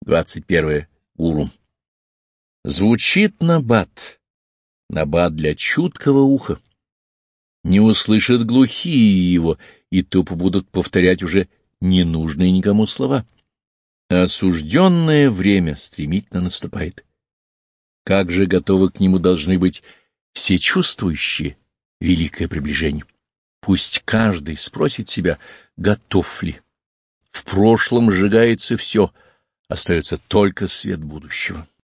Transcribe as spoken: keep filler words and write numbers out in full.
двадцать первое. Гуру. Звучит набат, набат для чуткого уха. Не услышат глухие его, и тупо будут повторять уже ненужные никому слова. Осужденное время стремительно наступает. Как же готовы к нему должны быть все чувствующие великое приближение? Пусть каждый спросит себя, готов ли. В прошлом сжигается все, остается только свет будущего.